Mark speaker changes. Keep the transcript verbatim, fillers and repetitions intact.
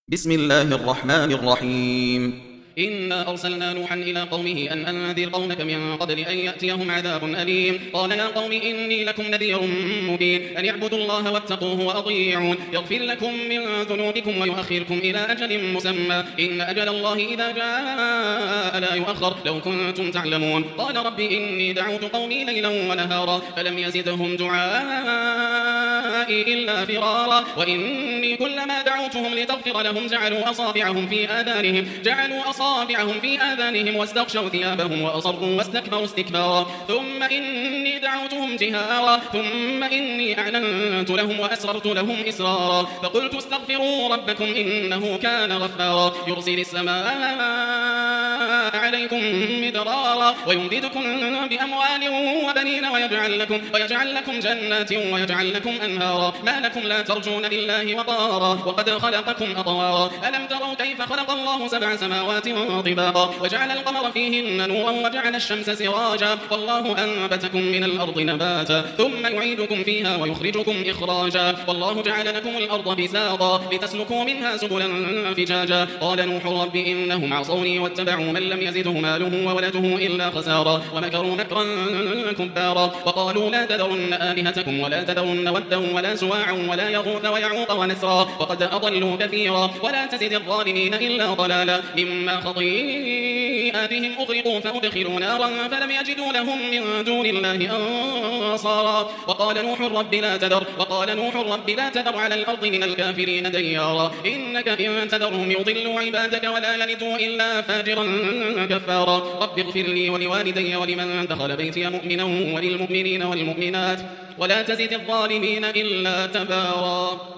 Speaker 1: بسم الله الرحمن الرحيم.
Speaker 2: إنا أرسلنا نوحا إلى قومه أن أنذر قومك من قبل أن يأتيهم عذاب أليم. قال يا قوم إني لكم نذير مبين أن اعبدوا الله واتقوه وأطيعون يغفر لكم من ذنوبكم ويؤخركم إلى أجل مسمى إن أجل الله إذا جاء لا يؤخر لو كنتم تعلمون. قال رب إني دعوت قومي ليلا ونهارا فلم يزدهم دعائي إلا فرارا وإني كلما دعوتهم لتغفر لهم جعلوا أصابعهم في آذانهم جعلوا أصابعهم في آذانهم واستغشوا ثيابهم وأصروا واستكبروا استكبارا ثم إني دعوتهم جهارا ثم إني أعلنت لهم وأسررت لهم إسرارا فقلت استغفروا ربكم إنه كان غفارا يرسل السماء عليكم مدرارا ويمددكم بأموال وبنين ويجعل لكم, ويجعل لكم جنات ويجعل لكم أنهارا ما لكم لا ترجون لله وقارا وقد خلقكم أطوارا ألم تروا كيف خلق الله سبع سماوات طباقا وجعل القمر فيهن نورا وجعل الشمس سراجا والله أنبتكم من الأرض نباتا ثم يعيدكم فيها ويخرجكم إخراجا والله جعل لكم الأرض بساطا لتسلكوا منها سبلا فجاجا. قال نوح رب إنهم عصوني واتبعوا من لم يزده ماله وولده إلا خسارا ومكروا مكرا كبارا وقالوا لا تذرن آلهتكم ولا تذرن ودا ولا سواعا ولا يغوث ويعوق ونسرا وقد أضلوا كثيرا ولا تزد الظالمين إلا ضلالا مما خطيئاتهم أغرقوا فأدخلوا نارا فلم يجدوا لهم من دون الله أنصارا. وقال نوح رب لا تذر وقال نوح رب لا تذر على الأرض من الكافرين ديارا إنك إن تذرهم يضلوا عبادك ولا يلدوا إلا فاجرا كفارا. رب اغفر لي ولوالدي ولمن دخل بيتي مؤمنا وللمؤمنين والمؤمنات ولا تزد الظالمين إلا تبارا.